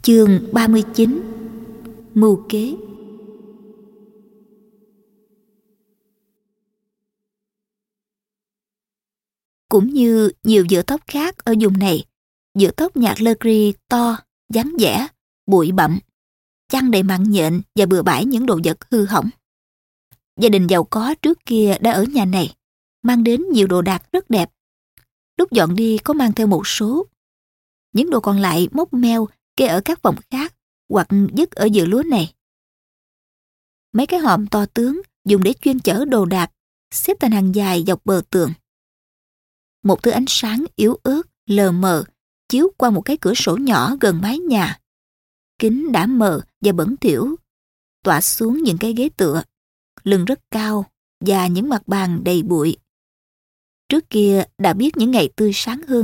Chương 39. Mưu kế. Cũng như nhiều dựa thóc khác ở vùng này, dựa thóc nhạc Legree to, vắng vẻ, bụi bặm, chăn đầy mặn nhện và bừa bãi những đồ vật hư hỏng. Gia đình giàu có trước kia đã ở nhà này, mang đến nhiều đồ đạc rất đẹp. Lúc dọn đi có mang theo một số. Những đồ còn lại móc meo kê ở các phòng khác hoặc dứt ở giữa lúa này. Mấy cái hòm to tướng dùng để chuyên chở đồ đạc xếp thành hàng dài dọc bờ tường. Một thứ ánh sáng yếu ớt, lờ mờ chiếu qua một cái cửa sổ nhỏ gần mái nhà. Kính đã mờ và bẩn thỉu, tỏa xuống những cái ghế tựa, lưng rất cao và những mặt bàn đầy bụi. Trước kia đã biết những ngày tươi sáng hơn.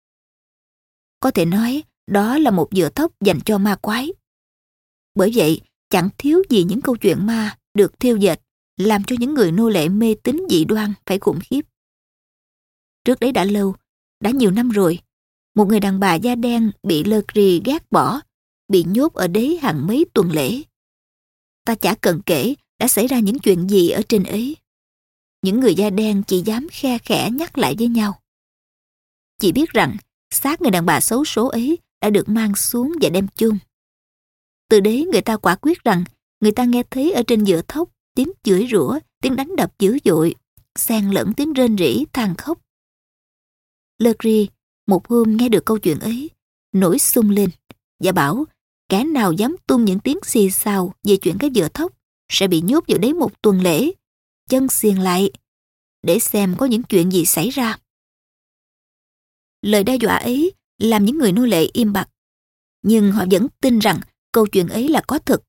Có thể nói đó là một dựa thóc dành cho ma quái. Bởi vậy chẳng thiếu gì những câu chuyện ma được thêu dệt làm cho những người nô lệ mê tín dị đoan phải khủng khiếp. Trước đấy đã lâu, đã nhiều năm rồi, một người đàn bà da đen bị Legree ghét bỏ, bị nhốt ở đấy hàng mấy tuần lễ. Ta chả cần kể đã xảy ra những chuyện gì ở trên ấy. Những người da đen chỉ dám khe khẽ nhắc lại với nhau. Chỉ biết rằng xác người đàn bà xấu số ấy đã được mang xuống và đem chôn. Từ đấy người ta quả quyết rằng người ta nghe thấy ở trên dựa thóc tiếng chửi rủa, tiếng đánh đập dữ dội, xen lẫn tiếng rên rỉ than khóc. Legree một hôm nghe được câu chuyện ấy, nổi xung lên và bảo kẻ nào dám tung những tiếng xì xào về chuyện cái dựa thóc sẽ bị nhốt vào đấy một tuần lễ, chân xiềng lại, để xem có những chuyện gì xảy ra. Lời đe dọa ấy làm những người nô lệ im bặt, nhưng họ vẫn tin rằng câu chuyện ấy là có thật.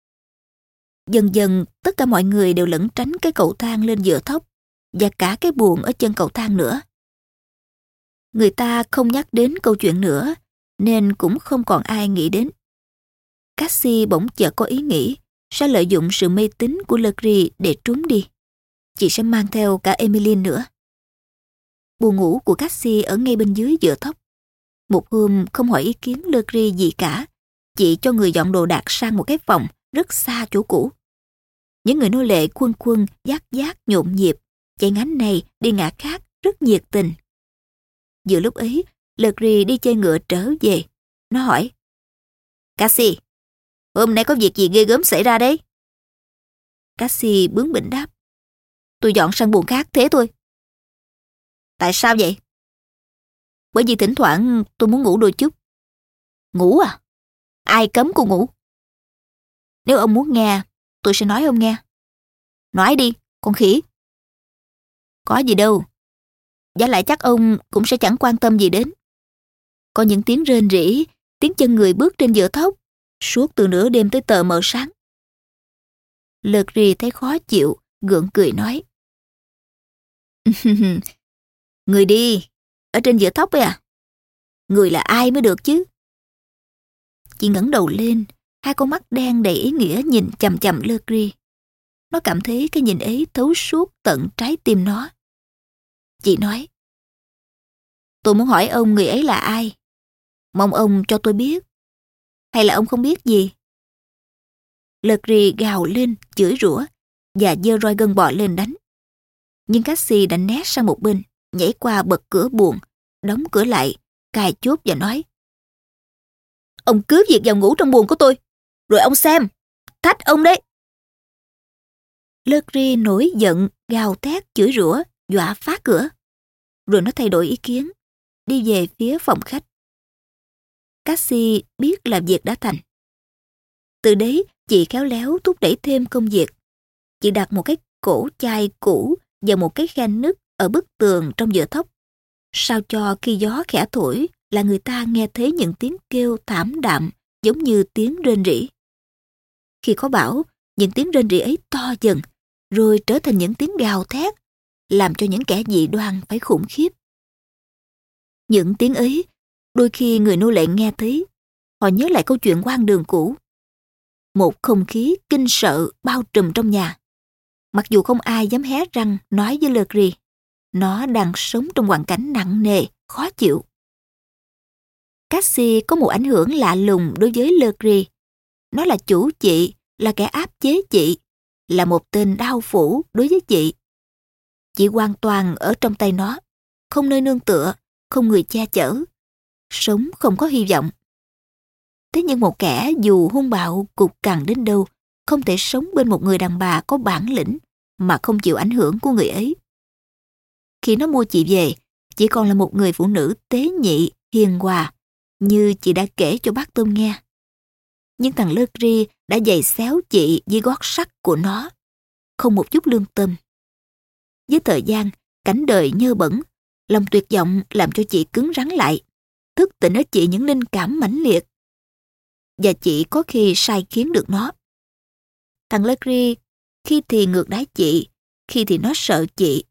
Dần dần tất cả mọi người đều lẩn tránh cái cầu thang lên dựa thóc và cả cái buồng ở chân cầu thang nữa. Người ta không nhắc đến câu chuyện nữa nên cũng không còn ai nghĩ đến. Cassie bỗng chợt có ý nghĩ sẽ lợi dụng sự mê tín của Legree để trốn đi. Chị sẽ mang theo cả Emmeline nữa. Buồng ngủ của Cassie ở ngay bên dưới dựa thóc. Một hôm không hỏi ý kiến Legree gì cả, chị cho người dọn đồ đạc sang một cái phòng rất xa chỗ cũ. Những người nô lệ quân quân giác giác nhộn nhịp, chạy ngánh này đi ngả khác rất nhiệt tình. Giữa lúc ấy, Legree đi chơi ngựa trở về. Nó hỏi: Cassie, hôm nay có việc gì ghê gớm xảy ra đấy? Cassie bướng bỉnh đáp: Tôi dọn sang buồng khác thế thôi. Tại sao vậy? Bởi vì thỉnh thoảng tôi muốn ngủ đôi chút. Ngủ à? Ai cấm cô ngủ? Nếu ông muốn nghe, tôi sẽ nói ông nghe. Nói đi, con khỉ. Có gì đâu. Giá lại chắc ông cũng sẽ chẳng quan tâm gì đến. Có những tiếng rên rỉ, tiếng chân người bước trên dựa thóc, suốt từ nửa đêm tới tờ mờ sáng. Legree thấy khó chịu, gượng cười nói: Người đi, ở trên dựa thóc ấy à? Người là ai mới được chứ? Chị ngẩng đầu lên, hai con mắt đen đầy ý nghĩa nhìn chằm chằm Legree. Nó cảm thấy cái nhìn ấy thấu suốt tận trái tim nó. Chị nói: Tôi muốn hỏi ông người ấy là ai. Mong ông cho tôi biết. Hay là ông không biết gì? Legree gào lên, chửi rủa và giơ roi gân bò lên đánh. Nhưng Cassie đã né sang một bên, nhảy qua bật cửa buồng, đóng cửa lại, cài chốt và nói: Ông cứ việc vào ngủ trong buồng của tôi, rồi ông xem, thách ông đấy. Legree nổi giận, gào thét, chửi rủa, dọa phá cửa. Rồi nó thay đổi ý kiến, đi về phía phòng khách. Cassie biết là việc đã thành. Từ đấy, chị khéo léo thúc đẩy thêm công việc. Chị đặt một cái cổ chai cũ và một cái khe nứt ở bức tường trong dựa thóc, sao cho khi gió khẽ thổi là người ta nghe thấy những tiếng kêu thảm đạm giống như tiếng rên rỉ. Khi có bão, những tiếng rên rỉ ấy to dần, rồi trở thành những tiếng gào thét, làm cho những kẻ dị đoan phải khủng khiếp. Những tiếng ấy, đôi khi người nô lệ nghe thấy, họ nhớ lại câu chuyện hoang đường cũ. Một không khí kinh sợ bao trùm trong nhà. Mặc dù không ai dám hé răng nói với Legree, nó đang sống trong hoàn cảnh nặng nề, khó chịu. Cassie có một ảnh hưởng lạ lùng đối với Legree. Nó là chủ chị, là kẻ áp chế chị, là một tên đao phủ đối với chị. Chị hoàn toàn ở trong tay nó, không nơi nương tựa, không người che chở, sống không có hy vọng. Thế nhưng một kẻ dù hung bạo cục cằn đến đâu, không thể sống bên một người đàn bà có bản lĩnh mà không chịu ảnh hưởng của người ấy. Khi nó mua chị về, chị còn là một người phụ nữ tế nhị, hiền hòa, như chị đã kể cho bác Tôm nghe. Nhưng thằng Legree đã giày xéo chị dưới gót sắt của nó, không một chút lương tâm. Với thời gian, cảnh đời nhơ bẩn, lòng tuyệt vọng làm cho chị cứng rắn lại, thức tỉnh ở chị những linh cảm mãnh liệt. Và chị có khi sai khiến được nó. Thằng Legree khi thì ngược đãi chị, khi thì nó sợ chị.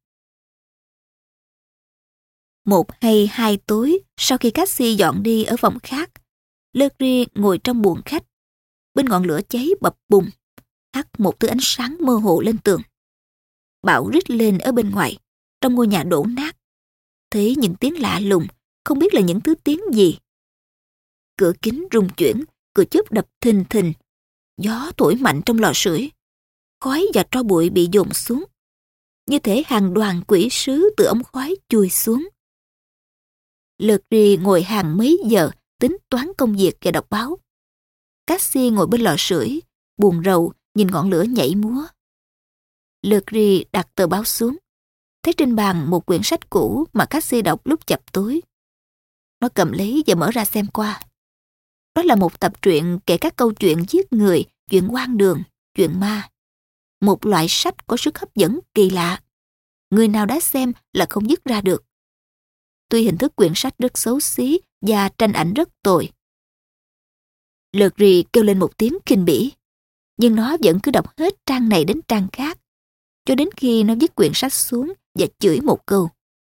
Một hay hai tối, sau khi Cassie dọn đi ở phòng khác, Legree ngồi trong buồng khách. Bên ngọn lửa cháy bập bùng, hắt một thứ ánh sáng mơ hồ lên tường. Bão rít lên ở bên ngoài, trong ngôi nhà đổ nát. Thấy những tiếng lạ lùng, không biết là những thứ tiếng gì. Cửa kính rung chuyển, cửa chớp đập thình thình. Gió thổi mạnh trong lò sưởi. Khói và tro bụi bị dồn xuống. Như thể hàng đoàn quỷ sứ từ ống khói chui xuống. Legree ngồi hàng mấy giờ tính toán công việc và đọc báo. Cassie ngồi bên lò sưởi, buồn rầu nhìn ngọn lửa nhảy múa. Legree đặt tờ báo xuống, thấy trên bàn một quyển sách cũ mà Cassie đọc lúc chập tối. Nó cầm lấy và mở ra xem qua. Đó là một tập truyện kể các câu chuyện giết người, chuyện hoang đường, chuyện ma. Một loại sách có sức hấp dẫn kỳ lạ. Người nào đã xem là không dứt ra được. Tuy hình thức quyển sách rất xấu xí và tranh ảnh rất tồi. Legree kêu lên một tiếng khinh bỉ, nhưng nó vẫn cứ đọc hết trang này đến trang khác, cho đến khi nó vứt quyển sách xuống và chửi một câu.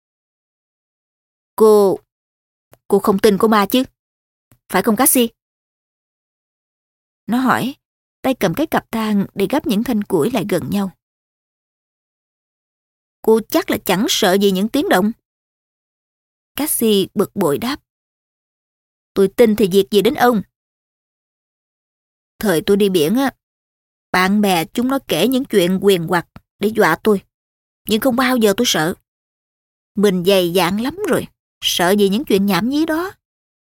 Cô không tin có ma chứ? Phải không Cassie? Nó hỏi, tay cầm cái cặp thang để gấp những thanh củi lại gần nhau. Cô chắc là chẳng sợ gì những tiếng động. Cassie bực bội đáp. Tôi tin thì việc gì đến ông? Thời tôi đi biển á, bạn bè chúng nó kể những chuyện huyền hoặc để dọa tôi. Nhưng không bao giờ tôi sợ. Mình dày dạn lắm rồi, sợ gì những chuyện nhảm nhí đó.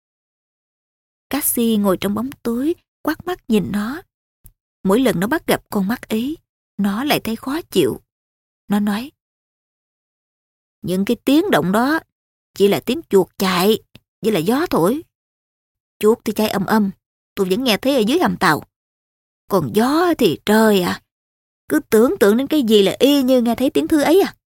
Cassie ngồi trong bóng tối, quát mắt nhìn nó. Mỗi lần nó bắt gặp con mắt ấy, nó lại thấy khó chịu. Nó nói, những cái tiếng động đó chỉ là tiếng chuột chạy, với là gió thổi. Chuột thì chạy ầm ầm, tôi vẫn nghe thấy ở dưới hầm tàu. Còn gió thì trời ạ, cứ tưởng tượng đến cái gì là y như nghe thấy tiếng thư ấy à.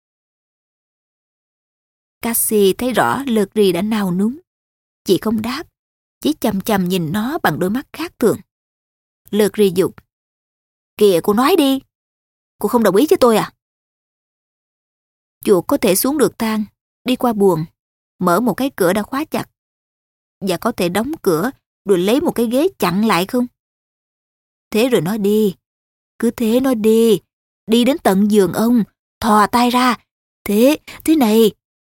Cassie thấy rõ Legree đã nao núng. Chị không đáp, chỉ chằm chằm nhìn nó bằng đôi mắt khác thường. Legree giục. Kìa cô nói đi, cô không đồng ý với tôi à? Chuột có thể xuống được thang, đi qua buồng, mở một cái cửa đã khóa chặt. Và có thể đóng cửa rồi lấy một cái ghế chặn lại không? Thế rồi nó đi. Cứ thế nó đi. Đi đến tận giường ông, thò tay ra. Thế này.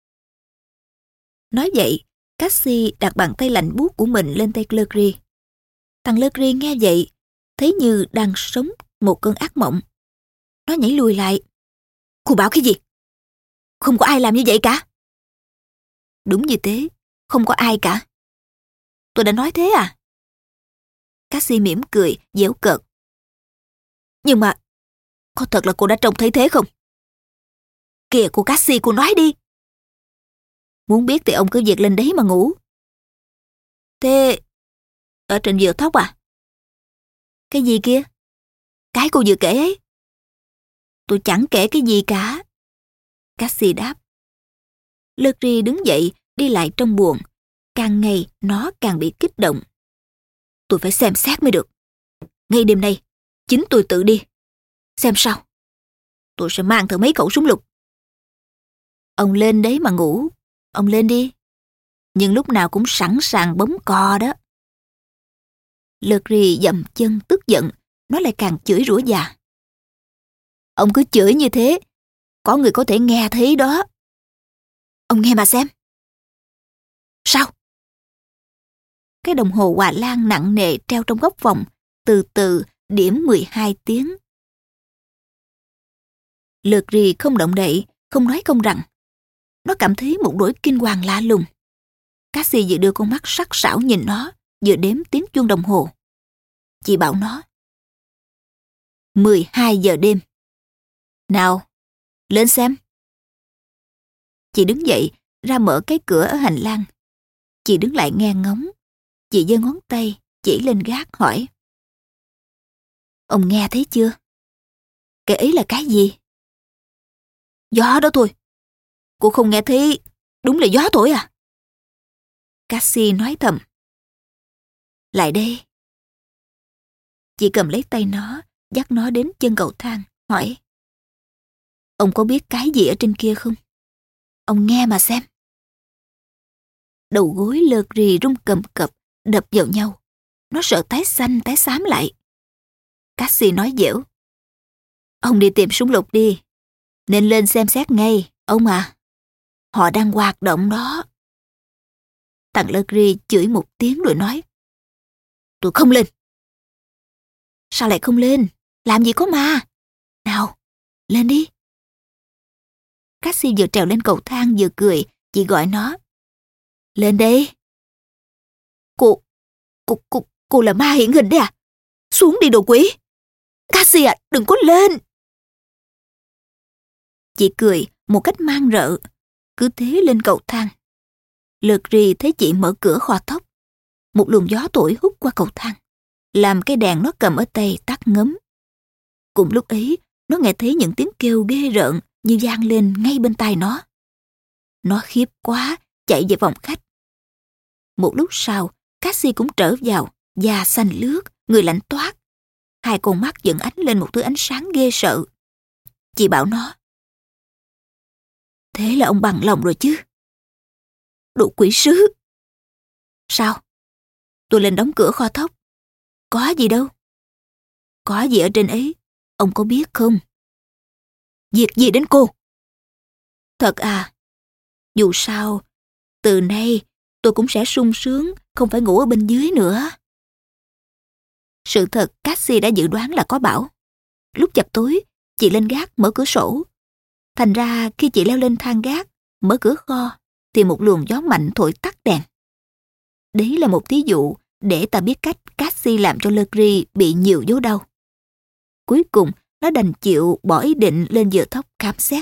Nói vậy, Cassie đặt bàn tay lạnh buốt của mình lên tay Legree. Thằng Legree nghe vậy, thấy như đang sống một cơn ác mộng. Nó nhảy lùi lại. Cô bảo cái gì? Không có ai làm như vậy cả. Đúng như thế, không có ai cả. Tôi đã nói thế à? Cassie mỉm cười, giễu cợt. Nhưng mà, có thật là cô đã trông thấy thế không? Kìa cô Cassie, cô nói đi. Muốn biết thì ông cứ việc lên đấy mà ngủ. Thế, ở trên giường thóc à? Cái gì kia? Cái cô vừa kể ấy. Tôi chẳng kể cái gì cả. Cassie đáp. Legree đứng dậy, đi lại trong buồng. Càng ngày, nó càng bị kích động. Tôi phải xem xét mới được. Ngay đêm nay, chính tôi tự đi. Xem sao. Tôi sẽ mang thử mấy khẩu súng lục. Ông lên đấy mà ngủ. Ông lên đi. Nhưng lúc nào cũng sẵn sàng bấm cò đó. Legree dậm chân tức giận. Nó lại càng chửi rủa già. Ông cứ chửi như thế, có người có thể nghe thấy đó. Ông nghe mà xem. Sao? cái đồng hồ hòa lan nặng nề treo trong góc phòng, từ từ điểm 12 tiếng. Legri không động đậy, không nói không rằng. Nó cảm thấy một nỗi kinh hoàng lạ lùng. Cassie vừa đưa con mắt sắc sảo nhìn nó, vừa đếm tiếng chuông đồng hồ. Chị bảo nó: 12 giờ đêm. Nào, lên xem. Chị đứng dậy, ra mở cái cửa ở hành lang. Chị đứng lại nghe ngóng. Chị giơ ngón tay, chỉ lên gác hỏi: Ông nghe thấy chưa? Cái ấy là cái gì? Gió đó thôi. Cô không nghe thấy đúng là gió thổi à? Cassie nói thầm. Lại đây. Chị cầm lấy tay nó, dắt nó đến chân cầu thang, hỏi: Ông có biết cái gì ở trên kia không? Ông nghe mà xem. Đầu gối Legri rung cầm cập, đập vào nhau. Nó sợ tái xanh tái xám lại. Cassie nói dẻo: Ông đi tìm súng lục đi. Nên lên xem xét ngay, ông à. Họ đang hoạt động đó. Thằng Legri chửi một tiếng rồi nói: Tôi không lên. Sao lại không lên? Làm gì có ma. Nào, lên đi. Cassie vừa trèo lên cầu thang vừa cười, chị gọi nó: Lên đây. Cô là ma hiện hình đấy à? Xuống đi đồ quỷ. Cassie à, đừng có lên. Chị cười một cách man rợ, cứ thế lên cầu thang. Legri thấy chị mở cửa kho thóc. Một luồng gió thổi hút qua cầu thang, làm cái đèn nó cầm ở tay tắt ngấm. Cùng lúc ấy, nó nghe thấy những tiếng kêu ghê rợn như vang lên ngay bên tai nó. Nó khiếp quá, chạy về phòng khách. Một lúc sau, Cassie cũng trở vào, da xanh lướt, người lạnh toát. Hai con mắt vẫn ánh lên một thứ ánh sáng ghê sợ. Chị bảo nó: Thế là ông bằng lòng rồi chứ? Đồ quỷ sứ. Sao? Tôi lên đóng cửa kho thóc. Có gì đâu. Có gì ở trên ấy, ông có biết không? Việc gì đến cô? Thật à? Dù sao, từ nay tôi cũng sẽ sung sướng, không phải ngủ ở bên dưới nữa. Sự thật Cassie đã dự đoán là có bão. Lúc chập tối, chị lên gác mở cửa sổ. Thành ra khi chị leo lên thang gác, mở cửa kho, thì một luồng gió mạnh thổi tắt đèn. Đấy là một thí dụ để ta biết cách Cassie làm cho Legri bị nhiều dấu đau. Cuối cùng, nó đành chịu bỏ ý định lên giường thóc khám xét.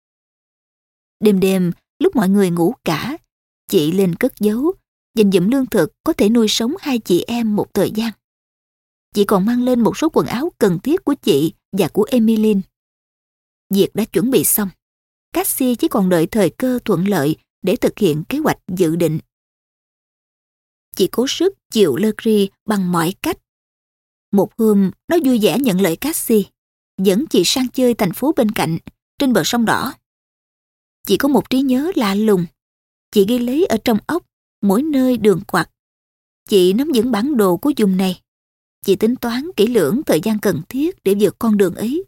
Đêm đêm, lúc mọi người ngủ cả, chị lên cất giấu, dành dụm lương thực có thể nuôi sống hai chị em một thời gian. Chị còn mang lên một số quần áo cần thiết của chị và của Emmeline. Việc đã chuẩn bị xong. Cassie chỉ còn đợi thời cơ thuận lợi để thực hiện kế hoạch dự định. Chị cố sức chiều Legri bằng mọi cách. Một hôm, nó vui vẻ nhận lời Cassie, dẫn chị sang chơi thành phố bên cạnh, trên bờ sông đỏ. Chị có một trí nhớ lạ lùng. Chị ghi lấy ở trong óc mỗi nơi đường quặt. Chị nắm vững bản đồ của vùng này. Chị tính toán kỹ lưỡng thời gian cần thiết để vượt con đường ấy.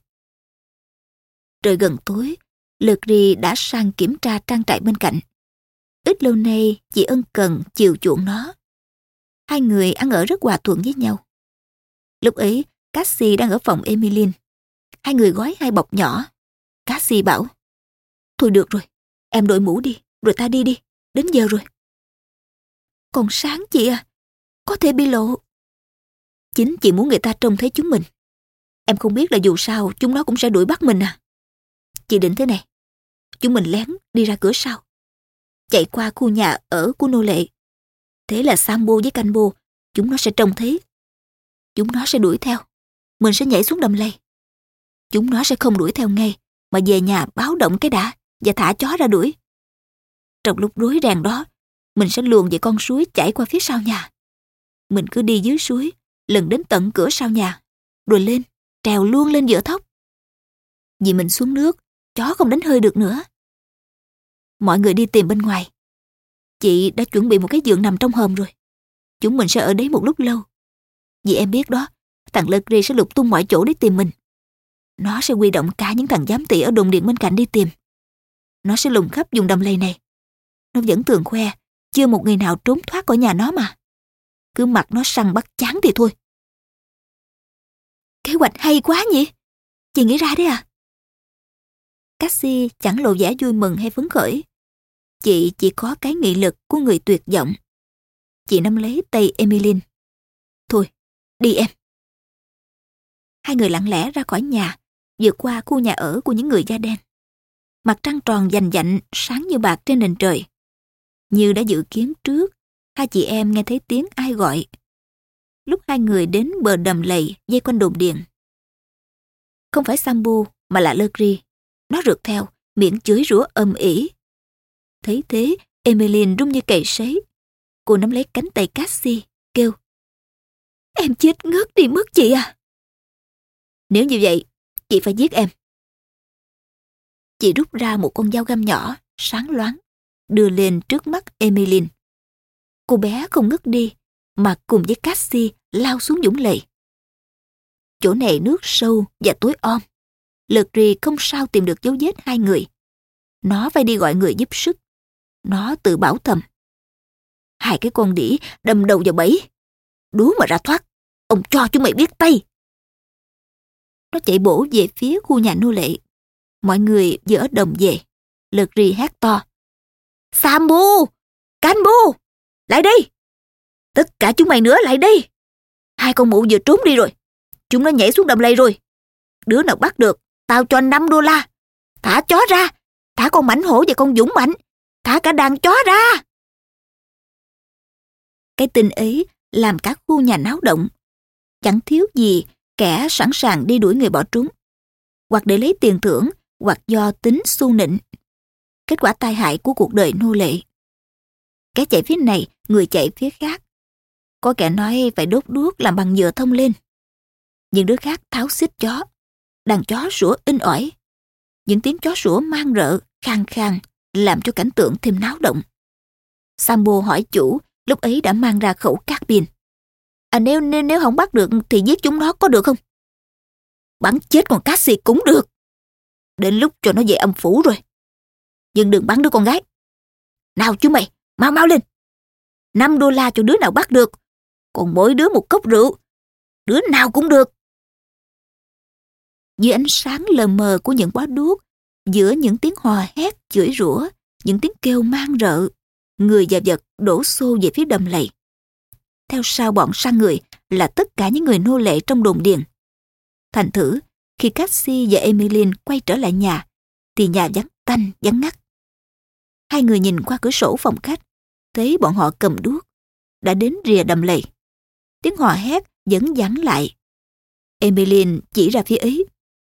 Trời gần tối, Legri đã sang kiểm tra trang trại bên cạnh. Ít lâu nay, chị ân cần chiều chuộng nó. Hai người ăn ở rất hòa thuận với nhau. Lúc ấy, Cassie đang ở phòng Emmeline. Hai người gói hai bọc nhỏ. Cassie bảo: Thôi được rồi, em đội mũ đi, rồi ta đi đi, đến giờ rồi. Còn sáng chị à, có thể bị lộ. Chính chị muốn người ta trông thấy chúng mình. Em không biết là dù sao chúng nó cũng sẽ đuổi bắt mình à. Chị định thế này, chúng mình lén đi ra cửa sau, chạy qua khu nhà ở của nô lệ. Thế là Sambo với Cambo, chúng nó sẽ trông thấy. Chúng nó sẽ đuổi theo. Mình sẽ nhảy xuống đầm lầy. Chúng nó sẽ không đuổi theo ngay, mà về nhà báo động cái đã và thả chó ra đuổi. Trong lúc rối ren đó, mình sẽ luồn về con suối chảy qua phía sau nhà. Mình cứ đi dưới suối, lần đến tận cửa sau nhà, rồi lên, trèo luôn lên giữa thóc. Vì mình xuống nước, chó không đánh hơi được nữa. Mọi người đi tìm bên ngoài. Chị đã chuẩn bị một cái giường nằm trong hòm rồi. Chúng mình sẽ ở đấy một lúc lâu. Vì em biết đó, thằng Legri sẽ lục tung mọi chỗ để tìm mình. Nó sẽ huy động cả những thằng giám thị ở đồn điện bên cạnh đi tìm. Nó sẽ lùng khắp vùng đầm lầy này. Nó vẫn thường khoe, chưa một người nào trốn thoát khỏi nhà nó mà. cứ mặc nó săn bắt chán thì thôi. Kế hoạch hay quá nhỉ? Chị nghĩ ra đấy à? Cassie chẳng lộ vẻ vui mừng hay phấn khởi. Chị chỉ có cái nghị lực của người tuyệt vọng. Chị nắm lấy tay Emmeline. Thôi, đi em. Hai người lặng lẽ ra khỏi nhà, vượt qua khu nhà ở của những người da đen. Mặt trăng tròn vành vạnh, sáng như bạc trên nền trời. Như đã dự kiến trước, hai chị em nghe thấy tiếng ai gọi. Lúc hai người đến bờ đầm lầy dây quanh đồn điện. Không phải Sambu mà là Legree. Nó rượt theo, miệng chửi rủa ầm ĩ. Thấy thế, Emmeline run như cầy sấy. Cô nắm lấy cánh tay Cassie, kêu: Em chết ngất đi mất chị à? Nếu như vậy, chị phải giết em. Chị rút ra một con dao găm nhỏ, sáng loáng, đưa lên trước mắt Emmeline. Cô bé không ngất đi, mà cùng với Cassie lao xuống vũng lầy. Chỗ này nước sâu và tối om. Legree không sao tìm được dấu vết hai người. Nó phải đi gọi người giúp sức. Nó tự bảo thầm: Hai cái con đĩ đâm đầu vào bẫy. Đố mà ra thoát, ông cho chúng mày biết tay. Nó chạy bổ về phía khu nhà nô lệ. Mọi người vừa ở đồng về. Legree hét to: Sambu! Kanbu! Lại đây! Tất cả chúng mày nữa lại đây! Hai con mụ vừa trốn đi rồi. Chúng nó nhảy xuống đầm lầy rồi. Đứa nào bắt được, tao cho $5. Thả chó ra! Thả con mảnh hổ và con dũng mạnh! Thả cả đàn chó ra! Cái tin ấy làm cả khu nhà náo động. Chẳng thiếu gì kẻ sẵn sàng đi đuổi người bỏ trốn, hoặc để lấy tiền thưởng, hoặc do tính xu nịnh. Kết quả tai hại của cuộc đời nô lệ. Kẻ chạy phía này, người chạy phía khác. Có kẻ nói phải đốt đuốc làm bằng nhựa thông lên. Những đứa khác tháo xích chó. Đàn chó sủa inh ỏi. Những tiếng chó sủa mang rợ, khang khang, làm cho cảnh tượng thêm náo động. Sambo hỏi chủ, lúc ấy đã mang ra khẩu carbine. Nếu không bắt được thì giết chúng nó có được không? Bắn chết con Cassie cũng được. Đến lúc cho nó về âm phủ rồi. Nhưng đừng bắn đứa con gái. Nào chú mày, mau mau lên. $5 cho đứa nào bắt được. Còn mỗi đứa một cốc rượu. Đứa nào cũng được. Dưới ánh sáng lờ mờ của những bó đuốc, giữa những tiếng hò hét, chửi rủa, những tiếng kêu mang rợ, người và vật đổ xô về phía đầm lầy. Theo sau bọn săn người là tất cả những người nô lệ trong đồn điền. Thành thử, khi Cassie và Emmeline quay trở lại nhà, thì nhà vắng tanh, vắng ngắt. Hai người nhìn qua cửa sổ phòng khách, thấy bọn họ cầm đuốc, đã đến rìa đầm lầy. Tiếng hò hét vẫn vẳng lại. Emmeline chỉ ra phía ấy.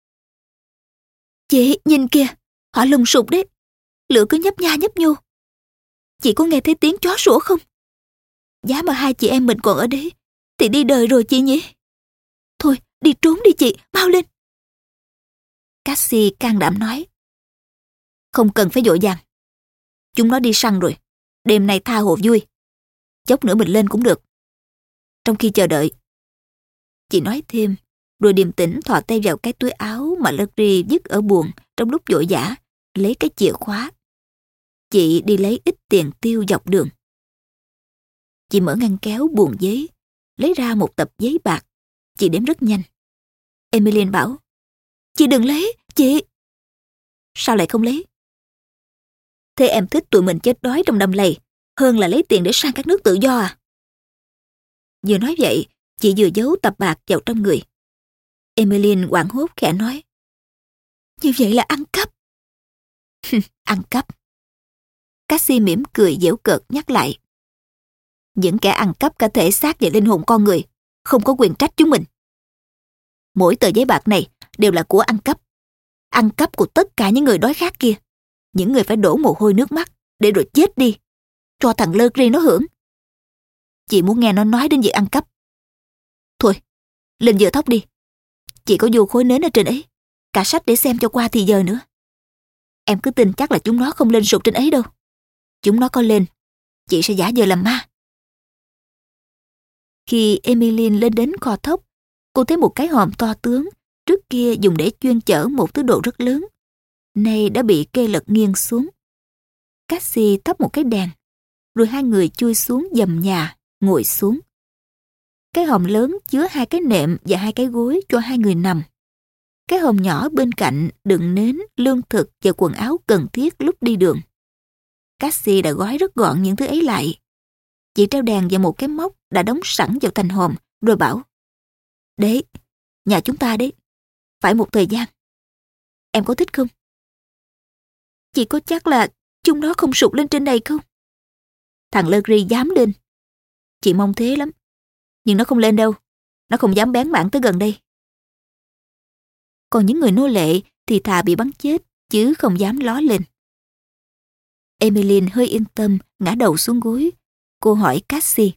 Chị, nhìn kìa, họ lùng sục đấy. Lửa cứ nhấp nha nhấp nhô. Chị có nghe thấy tiếng chó sủa không? Giá mà hai chị em mình còn ở đấy, thì đi đời rồi chị nhỉ? Thôi, đi trốn đi chị, mau lên. Cassie can đảm nói. Không cần phải vội vàng. Chúng nó đi săn rồi. Đêm nay tha hồ vui. Chốc nữa mình lên cũng được. Trong khi chờ đợi. Chị nói thêm, rồi điềm tĩnh thò tay vào cái túi áo mà Legree vứt ở buồng trong lúc vội vã, lấy cái chìa khóa. Chị đi lấy ít tiền tiêu dọc đường. Chị mở ngăn kéo buồng giấy, lấy ra một tập giấy bạc. Chị đếm rất nhanh. Emmeline bảo, chị đừng lấy, chị. Sao lại không lấy? Thế em thích tụi mình chết đói trong đầm lầy hơn là lấy tiền để sang các nước tự do à? Vừa nói vậy, chị vừa giấu tập bạc vào trong người. Emmeline hoảng hốt khẽ nói, như vậy là ăn cắp. Ăn cắp. Cassie mỉm cười giễu cợt nhắc lại. Những kẻ ăn cắp cả thể xác và linh hồn con người không có quyền trách chúng mình. Mỗi tờ giấy bạc này đều là của ăn cắp của tất cả những người đói khát kia, những người phải đổ mồ hôi nước mắt để rồi chết đi, cho thằng Legree nó hưởng. Chị muốn nghe nó nói đến việc ăn cắp. Thôi, lên giờ thóc đi. Chị có vô khối nến ở trên ấy, cả sách để xem cho qua thì giờ nữa. Em cứ tin chắc là chúng nó không lên sụp trên ấy đâu. Chúng nó có lên, chị sẽ giả vờ làm ma. Khi Emmeline lên đến kho thóc, cô thấy một cái hòm to tướng, trước kia dùng để chuyên chở một thứ đồ rất lớn, nay đã bị kê lật nghiêng xuống. Cassie thắp một cái đèn, rồi hai người chui xuống dầm nhà, ngồi xuống. Cái hòm lớn chứa 2 cái nệm và 2 cái gối cho 2 người nằm. Cái hòm nhỏ bên cạnh đựng nến, lương thực và quần áo cần thiết lúc đi đường. Cassie đã gói rất gọn những thứ ấy lại. Chị treo đèn vào một cái móc đã đóng sẵn vào thành hòm, rồi bảo: "Đấy, nhà chúng ta đấy. Phải một thời gian. Em có thích không?" "Chị có chắc là chúng nó không sụt lên trên này không?" "Thằng Legree dám lên. Chị mong thế lắm. Nhưng nó không lên đâu. Nó không dám bén mảng tới gần đây. Còn những người nô lệ thì thà bị bắn chết, chứ không dám ló lên." Emmeline hơi yên tâm, ngã đầu xuống gối. Cô hỏi Cassie: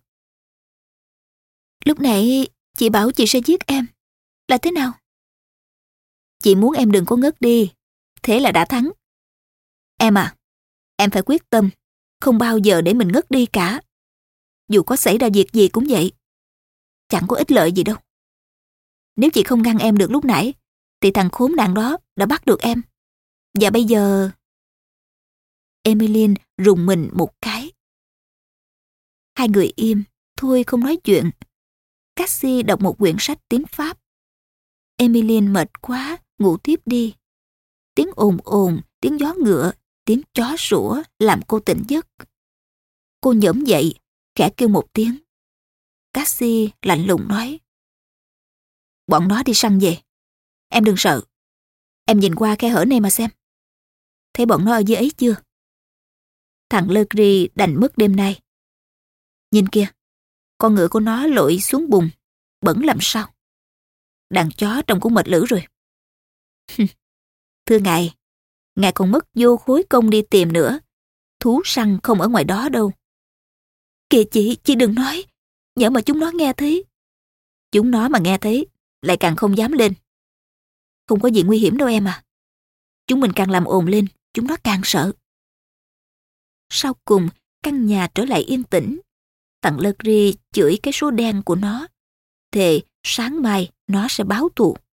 "Lúc nãy chị bảo chị sẽ giết em. Là thế nào?" "Chị muốn em đừng có ngất đi. Thế là đã thắng. Em à, em phải quyết tâm, không bao giờ để mình ngất đi cả. Dù có xảy ra việc gì cũng vậy. Chẳng có ích lợi gì đâu. Nếu chị không ngăn em được lúc nãy, thì thằng khốn nạn đó đã bắt được em. Và bây giờ..." Emmeline rùng mình một cái. Hai người im, thôi không nói chuyện. Cassie đọc một quyển sách tiếng Pháp. Emmeline mệt quá, ngủ tiếp đi. Tiếng ồn ồn, tiếng gió ngựa, tiếng chó sủa làm cô tỉnh giấc. Cô nhổm dậy, khẽ kêu một tiếng. Cassie lạnh lùng nói: "Bọn nó đi săn về. Em đừng sợ. Em nhìn qua khe hở này mà xem. Thấy bọn nó ở dưới ấy chưa? Thằng Legree đành mất đêm nay. Nhìn kìa, con ngựa của nó lội xuống bùn, bẩn làm sao. Đàn chó trông cũng mệt lử rồi." "Thưa ngài, ngài còn mất vô khối công đi tìm nữa. Thú săn không ở ngoài đó đâu." "Kìa chị đừng nói. Nhỡ mà chúng nó nghe thấy." "Chúng nó mà nghe thấy, lại càng không dám lên. Không có gì nguy hiểm đâu em à. Chúng mình càng làm ồn lên, chúng nó càng sợ." Sau cùng, căn nhà trở lại yên tĩnh. Thằng Legree chửi cái số đen của nó. Thề sáng mai nó sẽ báo thù.